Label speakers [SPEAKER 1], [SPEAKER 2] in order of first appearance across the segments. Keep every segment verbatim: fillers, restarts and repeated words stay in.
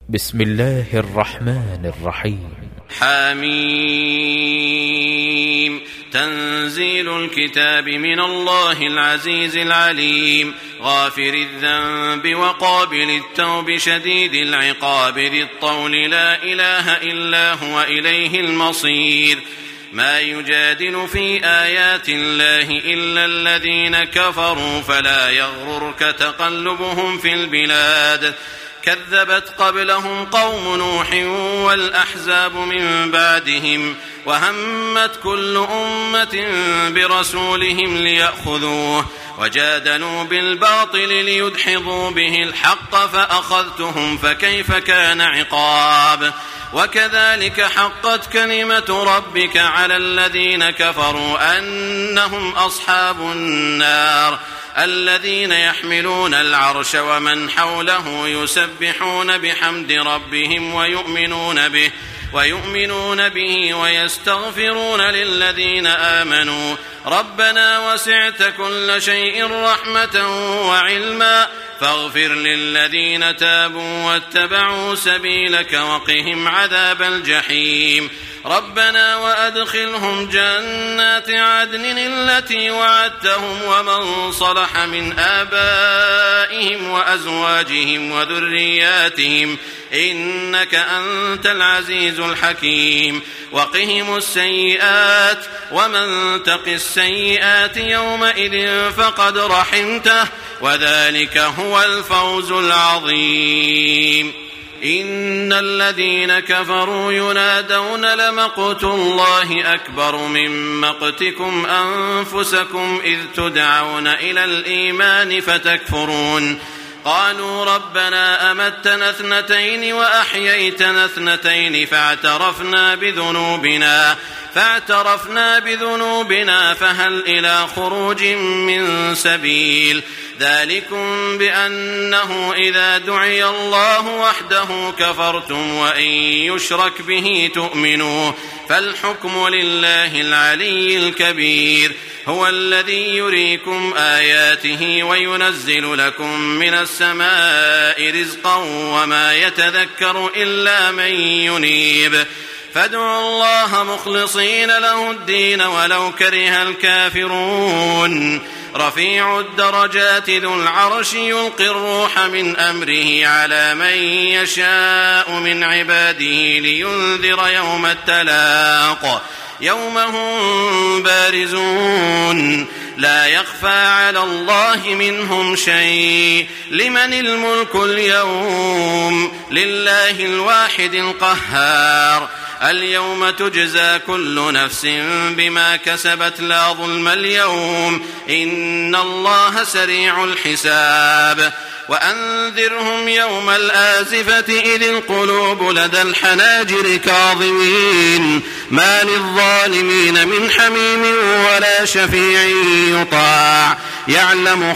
[SPEAKER 1] بسم الله الرحمن الرحيم.
[SPEAKER 2] حميم. تنزيل الكتاب من الله العزيز العليم، غافر الذنب وقابل التوب شديد العقاب ذي الطول، لا إله إلا هو إليه المصير. ما يجادل في آيات الله إلا الذين كفروا، فلا يغررك تقلبهم في البلاد. كذبت قبلهم قوم نوح والأحزاب من بعدهم، وهمت كل أمة برسولهم ليأخذوه، وجادلوا بالباطل ليدحضوا به الحق، فأخذتهم فكيف كان عقاب. وكذلك حقت كلمة ربك على الذين كفروا أنهم أصحاب النار، الذين يحملون العرش ومن حوله يسبحون بحمد ربهم ويؤمنون به ويؤمنون به ويستغفرون للذين آمنوا ربنا وسعت كل شيء رحمة وعلما، فاغفر للذين تابوا واتبعوا سبيلك وقهم عذاب الجحيم. ربنا وأدخلهم جنات عدن التي وعدتهم ومن صلح من آبائهم وأزواجهم وذرياتهم، إنك أنت العزيز الحكيم. وقهم السيئات، ومن تق السيئات يومئذ فقد رحمته، وذلك هو الفوز العظيم. إن الذين كفروا ينادون لمقت الله أكبر من مقتكم أنفسكم إذ تدعون إلى الإيمان فتكفرون. قالوا ربنا أمتنا اثنتين وأحييتنا اثنتين فاعترفنا بذنوبنا فاعترفنا بذنوبنا فهل إلى خروج من سبيل. ذلكم بأنه إذا دعي الله وحده كفرتم، وإن يشرك به تؤمنوا، فالحكم لله العلي الكبير. هو الذي يريكم آياته وينزل لكم من السماء رزقا وما يتذكر إلا من ينيب. فادعوا الله مخلصين له الدين ولو كره الكافرون. رفيع الدرجات ذو العرش يلقي الروح من أمره على من يشاء من عباده لينذر يوم التلاق، يوم هم بارزون لا يخفى على الله منهم شيء. لمن الملك اليوم؟ لله الواحد القهار. اليوم تجزى كل نفس بما كسبت لا ظلم اليوم، إن الله سريع الحساب. وأنذرهم يوم الآزفة إذ القلوب لدى الحناجر كاظمين، ما للظالمين من حميم ولا شفيع يطاع، يعلم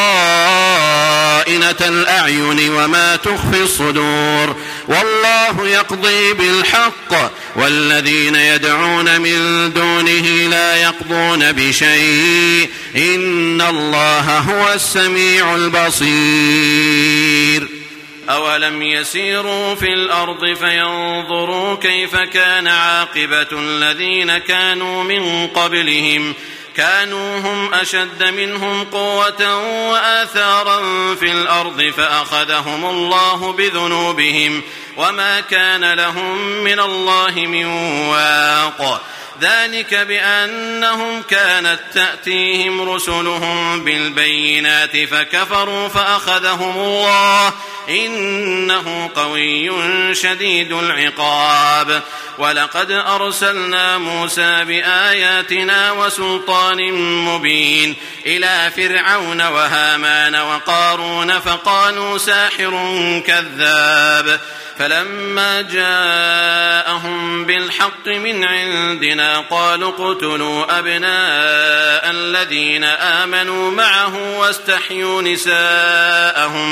[SPEAKER 2] خائنة الأعين وما تخفي الصدور، والله يقضي بالحق، والذين يدعون من دونه لا يقضون بشيء، إن الله هو السميع البصير. أولم يسيروا في الأرض فينظروا كيف كان عاقبة الذين كانوا من قبلهم، كانوا هم أشد منهم قوة وآثارا في الأرض فأخذهم الله بذنوبهم، وما كان لهم من الله من واق. ذلك بأنهم كانت تأتيهم رسلهم بالبينات فكفروا فأخذهم الله، إنه قوي شديد العقاب. ولقد أرسلنا موسى بآياتنا وسلطان مبين إلى فرعون وهامان وقارون فقالوا ساحر كذاب، فلما جاءهم بالحق من عندنا قالوا اقتلوا أبناء الذين آمنوا معه واستحيوا نساءهم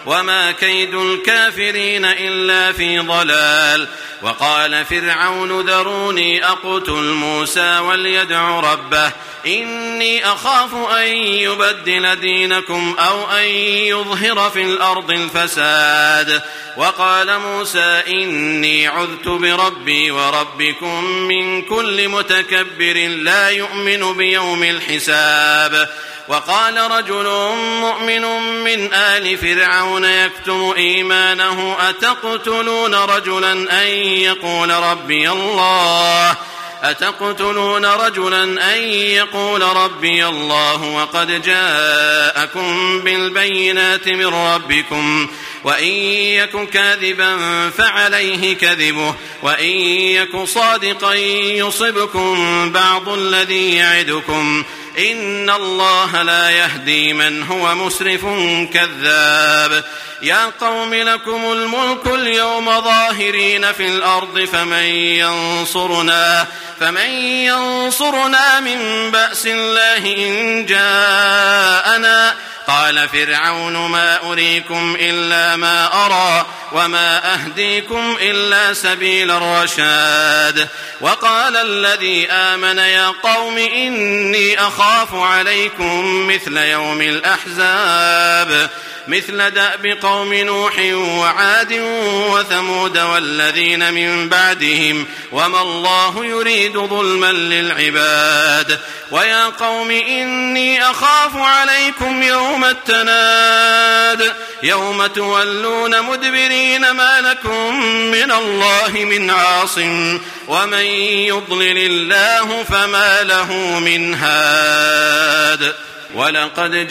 [SPEAKER 2] وما كيد الكافرين إلا في ضلال. وقال فرعون ذروني أقتل موسى وليدع ربه إني أخاف أن يبدل دينكم أو أن يظهر في الأرض الفساد. وقال موسى إني عذت بربي وربكم من كل متكبر لا يؤمن بيوم الحساب. وقال رجل مؤمن من آل فرعون يكتم إيمانه أتقتلون رجلا أن يقول ربي الله أتقتلون رجلا أن يقول ربي الله وقد جاءكم بالبينات من ربكم وإن يك كاذبا فعليه كذبه وإن يك صادقا يصبكم بعض الذي يعدكم إن الله لا يهدي من هو مسرف كذاب. يا قوم لكم الملك اليوم ظاهرين في الأرض فمن ينصرنا فمن ينصرنا من بأس الله إن جاءنا. قال فرعون ما أريكم إلا ما أرى وما أهديكم إلا سبيل الرشاد. وقال الذي آمن يا قوم إني أخاف عليكم مثل يوم الأحزاب مثل دأب قوم نوح وعاد وثمود والذين من بعدهم وما الله يريد ظلما للعباد. ويا قوم إني أخاف عليكم يوم التناد يوم تولون مدبرين ما لكم من الله من عاصم ومن يضلل الله فما له من هاد. ولقد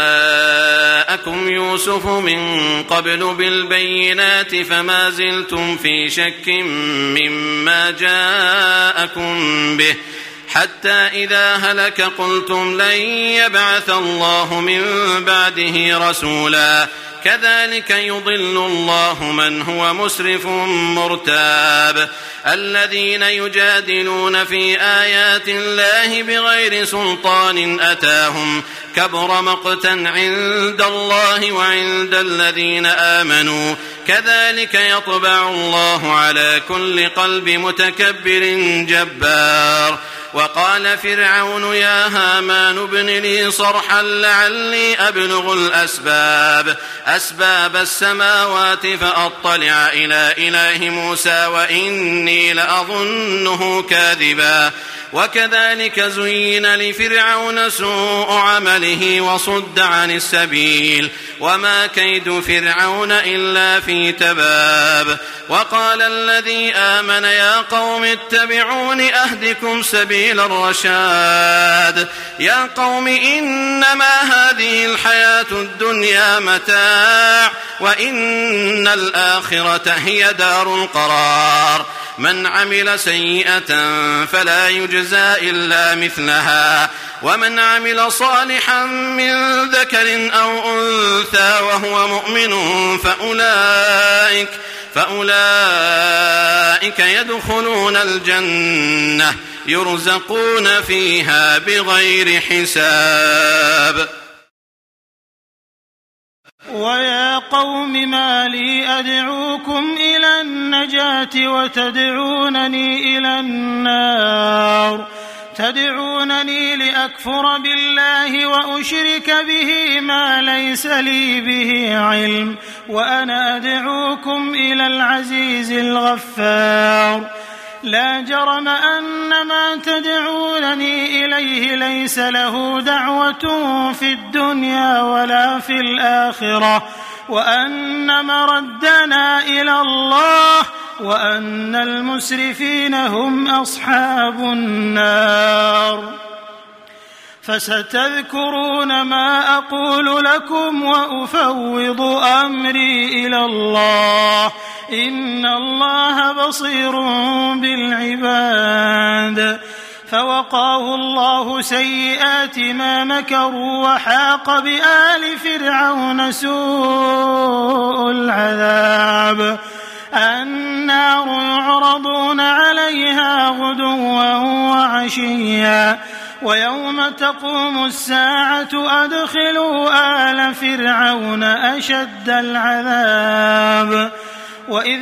[SPEAKER 2] جاءكم يوسف من قبل بالبينات فما زلتم في شك مما جاءكم به حتى إذا هلك قلتم لن يبعث الله من بعده رسولا. كذلك يضل الله من هو مسرف مرتاب. الذين يجادلون في آيات الله بغير سلطان أتاهم كبر مقتا عند الله وعند الذين آمنوا كذلك يطبع الله على كل قلب متكبر جبار. وقال فرعون يا هامان ابن لي صرحا لعلي أبلغ الأسباب أسباب السماوات فأطلع إلى إله موسى وإني لأظنه كاذبا. وكذلك زين لفرعون سوء عمله وصد عن السبيل وما كيد فرعون إلا في تباب. وقال الذي آمن يا قوم اتبعون أهدكم سبيل الرشاد. يا قوم إنما هذه الحياة الدنيا متاع وإن الآخرة هي دار القرار. من عمل سيئة فلا يجزى إلا مثلها ومن عمل صالحا من ذكر أو أنثى وهو مؤمن فأولئك, فأولئك يدخلون الجنة يرزقون فيها بغير حساب.
[SPEAKER 3] ويا قوم ما لي أدعوكم إلى النجاة وتدعونني إلى النار تدعونني لأكفر بالله وأشرك به ما ليس لي به علم وأنا أدعوكم إلى العزيز الغفار. لا جرم أن ما تدعونني إليه ليس له دعوة في الدنيا ولا في الآخرة وأن مردنا إلى الله وأن المسرفين هم أصحاب النار. فستذكرون ما أقول لكم وأفوض أمري إلى الله إن الله بصير بالعباد. فوقاه الله سيئات ما مكروا وحاق بآل فرعون سوء العذاب. النار يعرضون عليها غدوا وعشيا ويوم تقوم الساعة أدخلوا آل فرعون أشد العذاب وإذ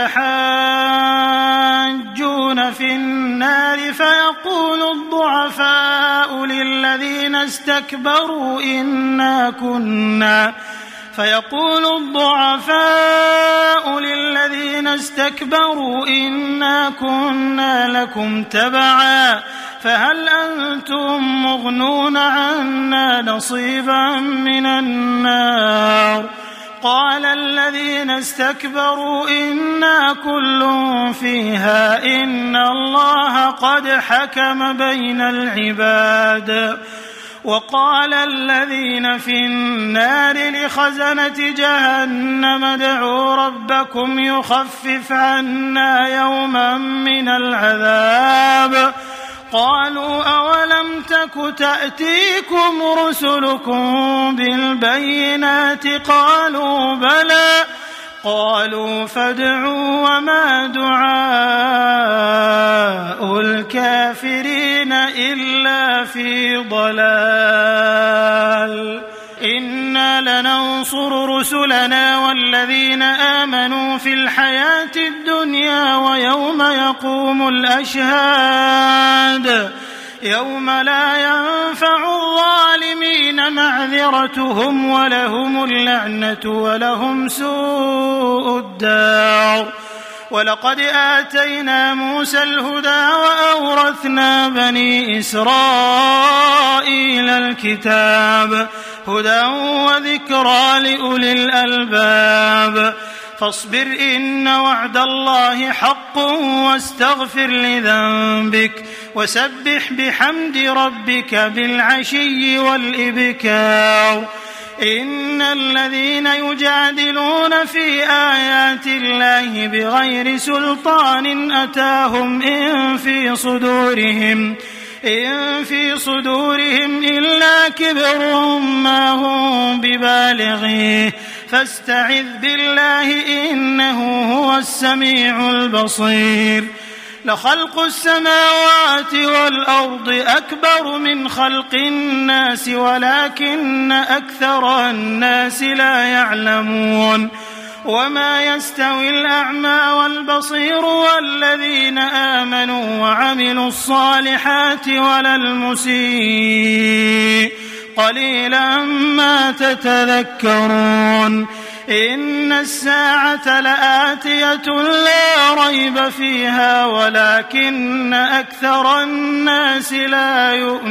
[SPEAKER 3] يتحاجون في النار فيقول الضعفاء للذين استكبروا إنا كنا فيقول الضعفاء للذين استكبروا إنا كنا لكم تبعا فهل أنتم مغنون عنا نصيبا من النار قال الذين استكبروا إنا كل فيها إن الله قد حكم بين العباد وقال الذين في النار لخزنة جهنم ادعوا ربكم يخفف عنا يوما من العذاب قالوا أولم تك تأتيكم رسلكم بالبينات قالوا بلى قالوا فادعوا وما دعاء الكافرين إلا في ضلال إنا لننصر رسلنا والذين آمنوا في الحياة الدنيا ويوم يقوم الأشهاد يوم لا ينفع الظالمين معذرتهم ولهم اللعنة ولهم سوء الدار ولقد آتينا موسى الهدى وأورثنا بني إسرائيل الكتاب هدى وذكرى لأولي الألباب فاصبر إن وعد الله حق واستغفر لذنبك وسبح بحمد ربك بالعشي والإبكار إن الذين يجادلون في آيات الله بغير سلطان أتاهم إن في صدورهم إن في صدورهم إلا كبر ما هم ببالغيه فاستعذ بالله إنه هو السميع البصير لخلق السماوات والأرض أكبر من خلق الناس ولكن أكثر الناس لا يعلمون وما يستوي الأعمى والبصير والذين آمنوا وعملوا الصالحات ولا المسيء قليلا ما تتذكرون إن الساعة لآتية لا ريب فيها ولكن أكثر الناس لا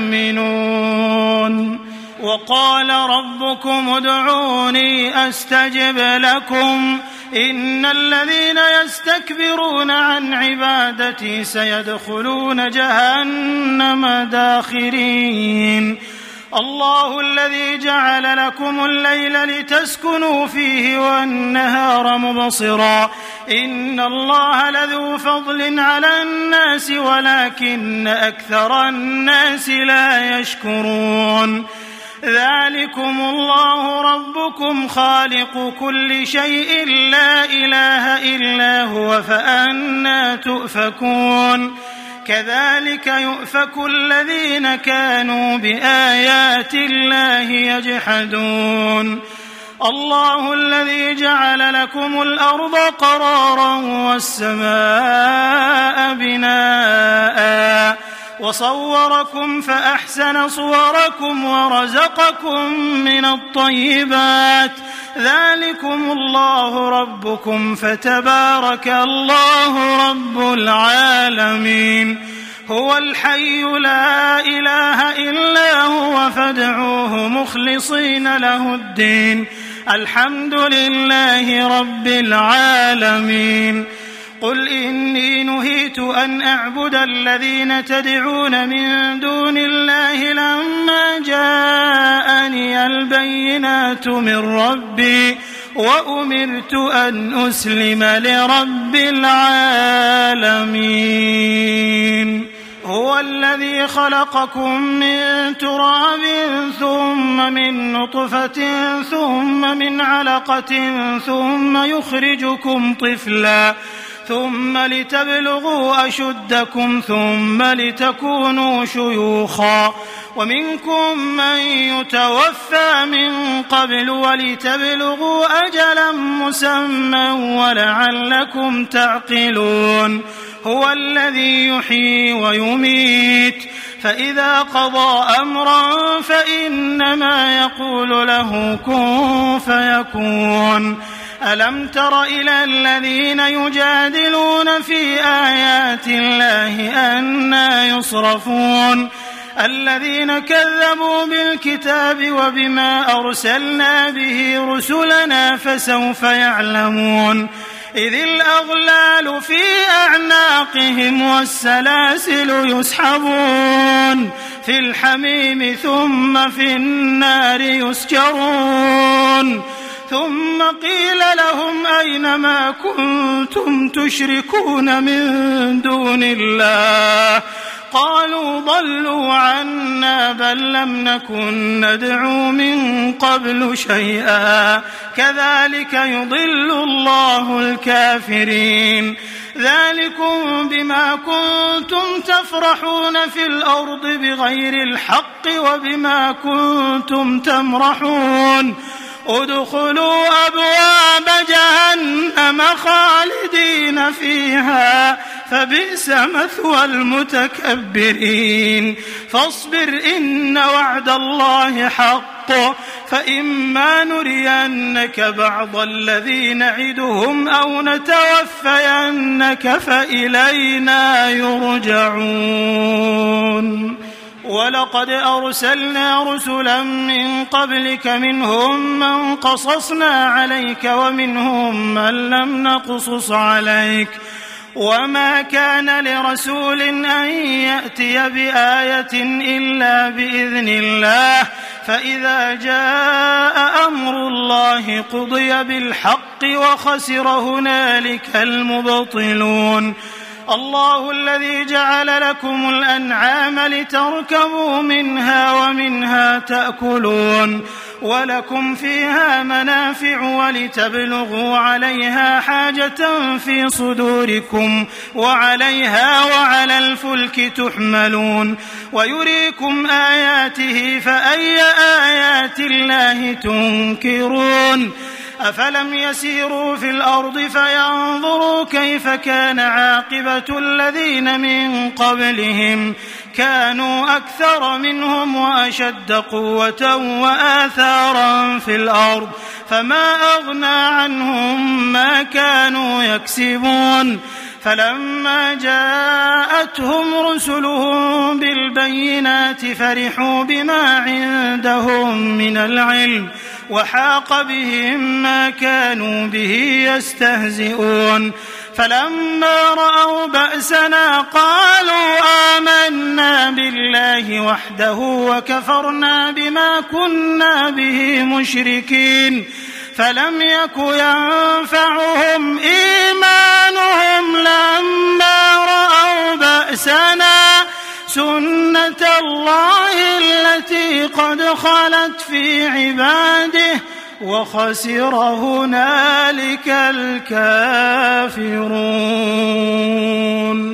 [SPEAKER 3] يؤمنون وقال ربكم ادعوني أستجب لكم إن الذين يستكبرون عن عبادتي سيدخلون جهنم داخرين الله الذي جعل لكم الليل لتسكنوا فيه والنهار مبصرا إن الله لذو فضل على الناس ولكن أكثر الناس لا يشكرون ذلكم الله ربكم خالق كل شيء لا إله إلا هو فأنى تؤفكون كذلك يؤفك الذين كانوا بآيات الله يجحدون الله الذي جعل لكم الأرض قرارا والسماء بناء وصوركم فأحسن صوركم ورزقكم من الطيبات ذلكم الله ربكم فتبارك الله رب العالمين هو الحي لا إله إلا هو فادعوه مخلصين له الدين الحمد لله رب العالمين قل إني نهيت أن أعبد الذين تدعون من دون الله لما جاءني البينات من ربي وأمرت أن أسلم لرب العالمين هو الذي خلقكم من تراب ثم من نطفة ثم من علقة ثم يخرجكم طفلا ثم لتبلغوا أشدكم ثم لتكونوا شيوخا ومنكم من يتوفى من قبل ولتبلغوا أجلا مسمى ولعلكم تعقلون هو الذي يحيي ويميت فإذا قضى أمرا فإنما يقول له كن فيكون ألم تر إلى الذين يجادلون في آيات الله أنى يصرفون الذين كذبوا بالكتاب وبما أرسلنا به رسلنا فسوف يعلمون إذ الأغلال في أعناقهم والسلاسل يسحبون في الحميم ثم في النار يسجرون ثم قيل لهم أين ما كنتم تشركون من دون الله قالوا ضلوا عنا بل لم نكن ندعو من قبل شيئا كذلك يضل الله الكافرين ذلكم بما كنتم تفرحون في الأرض بغير الحق وبما كنتم تمرحون ادخلوا أبواب جهنم خالدين فيها فبئس مثوى المتكبرين فاصبر إن وعد الله حق فإما نرينك بعض الذي نعدهم أو نتوفينك فإلينا يرجعون ولقد أرسلنا رسلا من قبلك منهم من قصصنا عليك ومنهم من لم نقصص عليك وما كان لرسول أن يأتي بآية إلا بإذن الله فإذا جاء أمر الله قضي بالحق وخسر هنالك المبطلون الله الذي جعل لكم الأنعام لتركبوا منها ومنها تأكلون ولكم فيها منافع ولتبلغوا عليها حاجة في صدوركم وعليها وعلى الفلك تحملون ويريكم آياته فأي آيات الله تنكرون أفلم يسيروا في الأرض فينظروا كيف كان عاقبة الذين من قبلهم كانوا أكثر منهم وأشد قوة وآثارا في الأرض فما أغنى عنهم ما كانوا يكسبون فلما جاءتهم رسلهم بالبينات فرحوا بما عندهم من العلم وحاق بهم ما كانوا به يستهزئون فلما رأوا بأسنا قالوا آمنا بالله وحده وكفرنا بما كنا به مشركين فلم يك ينفعهم إيمانهم لما رأوا بأسنا سنة الله التي قد خلت في عباده وخسر هنالك الكافرون.